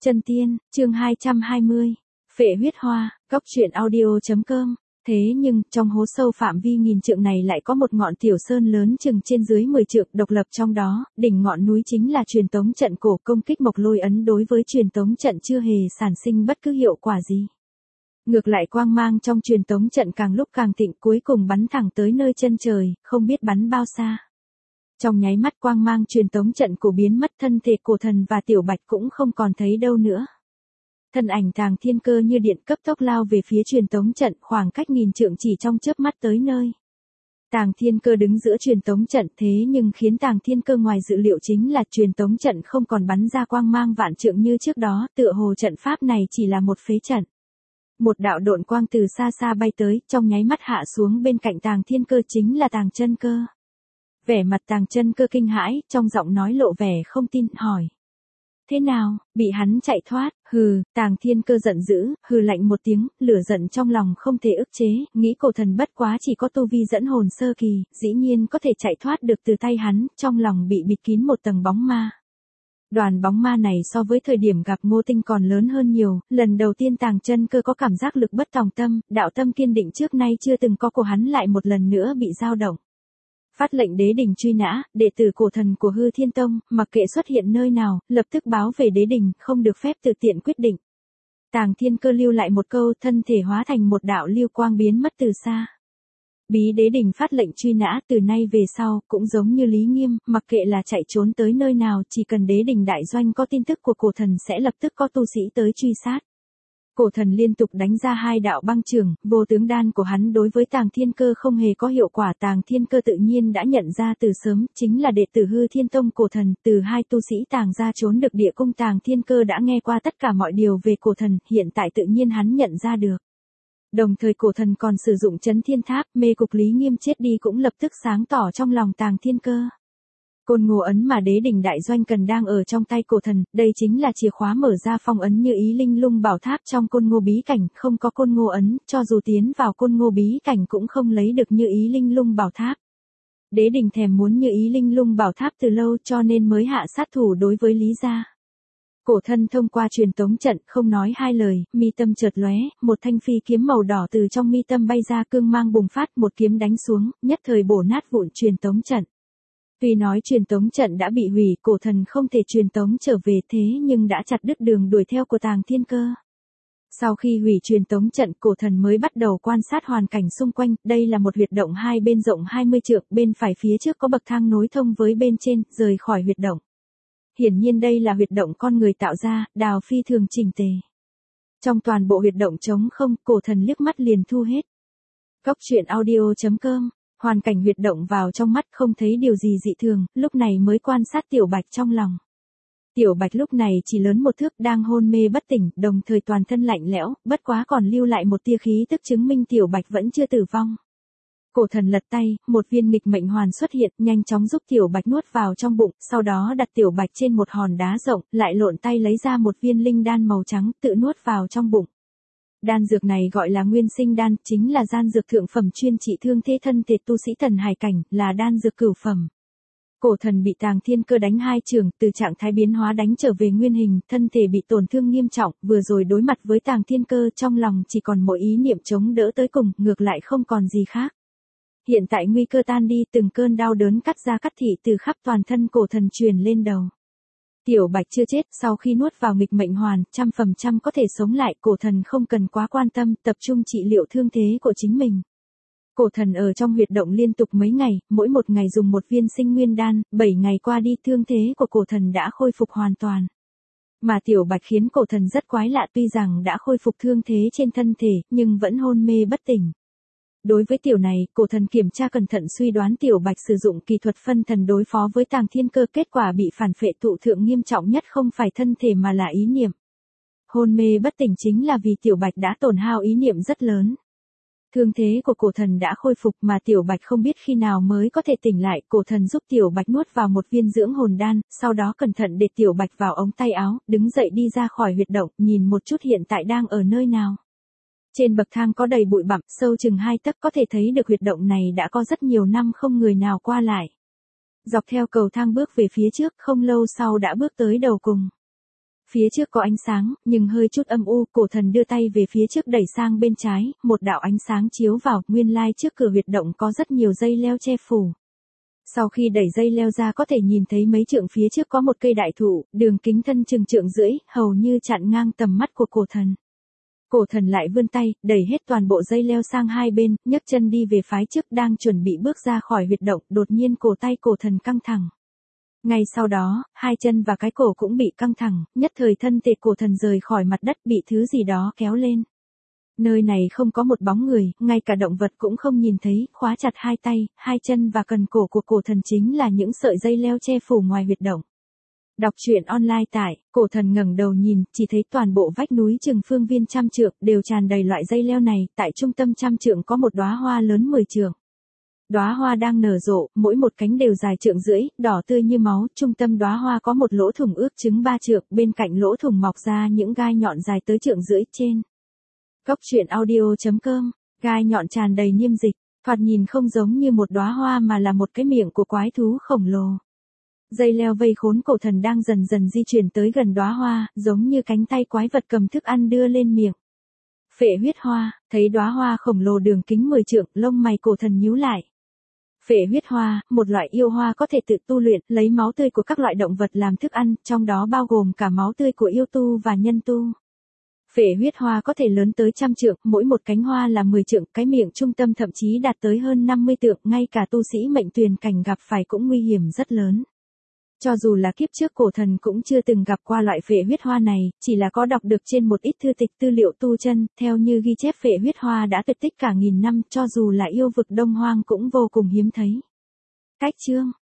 Chân tiên, chương 220. Phệ huyết hoa, góc truyện audio.com. Thế nhưng, trong hố sâu phạm vi nghìn trượng này lại có một ngọn tiểu sơn lớn chừng trên dưới 10 trượng độc lập trong đó, đỉnh ngọn núi chính là truyền tống trận cổ công kích Mộc Lôi ấn đối với truyền tống trận chưa hề sản sinh bất cứ hiệu quả gì. Ngược lại quang mang trong truyền tống trận càng lúc càng thịnh cuối cùng bắn thẳng tới nơi chân trời, không biết bắn bao xa. Trong nháy mắt quang mang truyền tống trận cổ biến mất thân thể cổ thần và tiểu bạch cũng không còn thấy đâu nữa. Thân ảnh Tàng Thiên Cơ như điện cấp tốc lao về phía truyền tống trận khoảng cách nghìn trượng chỉ trong chớp mắt tới nơi. Tàng Thiên Cơ đứng giữa truyền tống trận thế nhưng khiến Tàng Thiên Cơ ngoài dự liệu chính là truyền tống trận không còn bắn ra quang mang vạn trượng như trước đó, tựa hồ trận pháp này chỉ là một phế trận. Một đạo độn quang từ xa xa bay tới, trong nháy mắt hạ xuống bên cạnh Tàng Thiên Cơ chính là Tàng Chân Cơ. Vẻ mặt Tàng Chân Cơ kinh hãi, trong giọng nói lộ vẻ không tin, hỏi. Thế nào, bị hắn chạy thoát, hừ, Tàng Thiên Cơ giận dữ, hừ lạnh một tiếng, lửa giận trong lòng không thể ức chế, nghĩ cổ thần bất quá chỉ có tu vi dẫn hồn sơ kỳ, dĩ nhiên có thể chạy thoát được từ tay hắn, trong lòng bị bịt kín một tầng bóng ma. Đoàn bóng ma này so với thời điểm gặp Ngô Tinh còn lớn hơn nhiều, lần đầu tiên Tàng Chân Cơ có cảm giác lực bất tòng tâm, đạo tâm kiên định trước nay chưa từng có của hắn lại một lần nữa bị dao động. Phát lệnh đế đình truy nã, đệ tử cổ thần của Hư Thiên Tông, mặc kệ xuất hiện nơi nào, lập tức báo về đế đình, không được phép tự tiện quyết định. Tàng Thiên Cơ lưu lại một câu, thân thể hóa thành một đạo lưu quang biến mất từ xa. Bí đế đình phát lệnh truy nã, từ nay về sau, cũng giống như Lý Nghiêm, mặc kệ là chạy trốn tới nơi nào, chỉ cần đế đình đại doanh có tin tức của cổ thần sẽ lập tức có tu sĩ tới truy sát. Cổ thần liên tục đánh ra hai đạo băng trường, vô tướng đan của hắn đối với Tàng Thiên Cơ không hề có hiệu quả. Tàng Thiên Cơ tự nhiên đã nhận ra từ sớm, chính là đệ tử Hư Thiên Tông cổ thần, từ hai tu sĩ Tàng gia trốn được địa cung. Tàng Thiên Cơ đã nghe qua tất cả mọi điều về cổ thần, hiện tại tự nhiên hắn nhận ra được. Đồng thời cổ thần còn sử dụng Chấn Thiên Tháp, mê cục Lý Nghiêm chết đi cũng lập tức sáng tỏ trong lòng Tàng Thiên Cơ. Côn Ngô ấn mà đế đỉnh đại doanh cần đang ở trong tay cổ thần, đây chính là chìa khóa mở ra phong ấn như ý linh lung bảo tháp trong Côn Ngô bí cảnh, không có Côn Ngô ấn, cho dù tiến vào Côn Ngô bí cảnh cũng không lấy được như ý linh lung bảo tháp. Đế đỉnh thèm muốn như ý linh lung bảo tháp từ lâu cho nên mới hạ sát thủ đối với Lý gia. Cổ thân thông qua truyền tống trận, không nói hai lời, mi tâm chợt lóe, một thanh phi kiếm màu đỏ từ trong mi tâm bay ra, cương mang bùng phát, một kiếm đánh xuống, nhất thời bổ nát vụn truyền tống trận. Tuy nói truyền tống trận đã bị hủy, cổ thần không thể truyền tống trở về thế nhưng đã chặt đứt đường đuổi theo của Tàng Thiên Cơ. Sau khi hủy truyền tống trận, cổ thần mới bắt đầu quan sát hoàn cảnh xung quanh, đây là một huyệt động hai bên rộng 20 trượng, bên phải phía trước có bậc thang nối thông với bên trên, rời khỏi huyệt động. Hiển nhiên đây là huyệt động con người tạo ra, đào phi thường chỉnh tề. Trong toàn bộ huyệt động trống không, cổ thần liếc mắt liền thu hết. Góc truyện audio.com. Hoàn cảnh huyệt động vào trong mắt không thấy điều gì dị thường, lúc này mới quan sát tiểu bạch trong lòng. Tiểu bạch lúc này chỉ lớn một thước đang hôn mê bất tỉnh, đồng thời toàn thân lạnh lẽo, bất quá còn lưu lại một tia khí tức chứng minh tiểu bạch vẫn chưa tử vong. Cổ thần lật tay, một viên nghịch mệnh hoàn xuất hiện, nhanh chóng giúp tiểu bạch nuốt vào trong bụng, sau đó đặt tiểu bạch trên một hòn đá rộng, lại lộn tay lấy ra một viên linh đan màu trắng, tự nuốt vào trong bụng. Đan dược này gọi là nguyên sinh đan, chính là đan dược thượng phẩm chuyên trị thương thế thân thể tu sĩ thần hải cảnh, là đan dược cửu phẩm. Cổ thần bị Tàng Thiên Cơ đánh hai trường, từ trạng thái biến hóa đánh trở về nguyên hình, thân thể bị tổn thương nghiêm trọng, vừa rồi đối mặt với Tàng Thiên Cơ trong lòng chỉ còn mỗi ý niệm chống đỡ tới cùng, ngược lại không còn gì khác. Hiện tại nguy cơ tan đi, từng cơn đau đớn cắt da cắt thịt từ khắp toàn thân cổ thần truyền lên đầu. Tiểu bạch chưa chết, sau khi nuốt vào nghịch mệnh hoàn, 100% có thể sống lại, cổ thần không cần quá quan tâm, tập trung trị liệu thương thế của chính mình. Cổ thần ở trong huyệt động liên tục mấy ngày, mỗi một ngày dùng một viên sinh nguyên đan, 7 ngày qua đi thương thế của cổ thần đã khôi phục hoàn toàn. Mà tiểu bạch khiến cổ thần rất quái lạ, tuy rằng đã khôi phục thương thế trên thân thể, nhưng vẫn hôn mê bất tỉnh. Đối với tiểu này, cổ thần kiểm tra cẩn thận suy đoán tiểu bạch sử dụng kỳ thuật phân thần đối phó với Tàng Thiên Cơ, kết quả bị phản phệ thụ thượng nghiêm trọng nhất không phải thân thể mà là ý niệm. Hôn mê bất tỉnh chính là vì tiểu bạch đã tổn hao ý niệm rất lớn. Thương thế của cổ thần đã khôi phục mà tiểu bạch không biết khi nào mới có thể tỉnh lại, cổ thần giúp tiểu bạch nuốt vào một viên dưỡng hồn đan, sau đó cẩn thận để tiểu bạch vào ống tay áo, đứng dậy đi ra khỏi huyệt động, nhìn một chút hiện tại đang ở nơi nào. Trên bậc thang có đầy bụi bặm, sâu chừng 2 tấc, có thể thấy được huyệt động này đã có rất nhiều năm không người nào qua lại. Dọc theo cầu thang bước về phía trước, không lâu sau đã bước tới đầu cùng. Phía trước có ánh sáng, nhưng hơi chút âm u, cổ thần đưa tay về phía trước đẩy sang bên trái, một đạo ánh sáng chiếu vào, nguyên lai trước cửa huyệt động có rất nhiều dây leo che phủ. Sau khi đẩy dây leo ra có thể nhìn thấy mấy trượng phía trước có một cây đại thụ, đường kính thân chừng trượng rưỡi, hầu như chặn ngang tầm mắt của cổ thần. Cổ thần lại vươn tay, đẩy hết toàn bộ dây leo sang hai bên, nhấc chân đi về phái trước đang chuẩn bị bước ra khỏi huyệt động, đột nhiên cổ tay cổ thần căng thẳng. Ngay sau đó, hai chân và cái cổ cũng bị căng thẳng, nhất thời thân thể cổ thần rời khỏi mặt đất bị thứ gì đó kéo lên. Nơi này không có một bóng người, ngay cả động vật cũng không nhìn thấy, khóa chặt hai tay, hai chân và cần cổ của cổ thần chính là những sợi dây leo che phủ ngoài huyệt động. Đọc truyện online tại, cổ thần ngẩng đầu nhìn, chỉ thấy toàn bộ vách núi chừng phương viên trăm trượng đều tràn đầy loại dây leo này, tại trung tâm trăm trượng có một đóa hoa lớn 10 trượng. Đóa hoa đang nở rộ, mỗi một cánh đều dài trượng rưỡi, đỏ tươi như máu, trung tâm đóa hoa có một lỗ thủng ước chừng 3 trượng, bên cạnh lỗ thủng mọc ra những gai nhọn dài tới trượng rưỡi trên. Góc truyện audio.com, gai nhọn tràn đầy niêm dịch, thoạt nhìn không giống như một đóa hoa mà là một cái miệng của quái thú khổng lồ. Dây leo vây khốn cổ thần đang dần dần di chuyển tới gần đóa hoa, giống như cánh tay quái vật cầm thức ăn đưa lên miệng. Phệ huyết hoa, thấy đóa hoa khổng lồ đường kính 10 trượng, lông mày cổ thần nhíu lại. Phệ huyết hoa, một loại yêu hoa có thể tự tu luyện, lấy máu tươi của các loại động vật làm thức ăn, trong đó bao gồm cả máu tươi của yêu tu và nhân tu. Phệ huyết hoa có thể lớn tới 100 trượng, mỗi một cánh hoa là 10 trượng, cái miệng trung tâm thậm chí đạt tới hơn 50 trượng, ngay cả tu sĩ mệnh tuyền cảnh gặp phải cũng nguy hiểm rất lớn. Cho dù là kiếp trước cổ thần cũng chưa từng gặp qua loại phệ huyết hoa này, chỉ là có đọc được trên một ít thư tịch tư liệu tu chân, theo như ghi chép phệ huyết hoa đã tuyệt tích cả nghìn năm, cho dù là yêu vực Đông Hoang cũng vô cùng hiếm thấy. Cách chương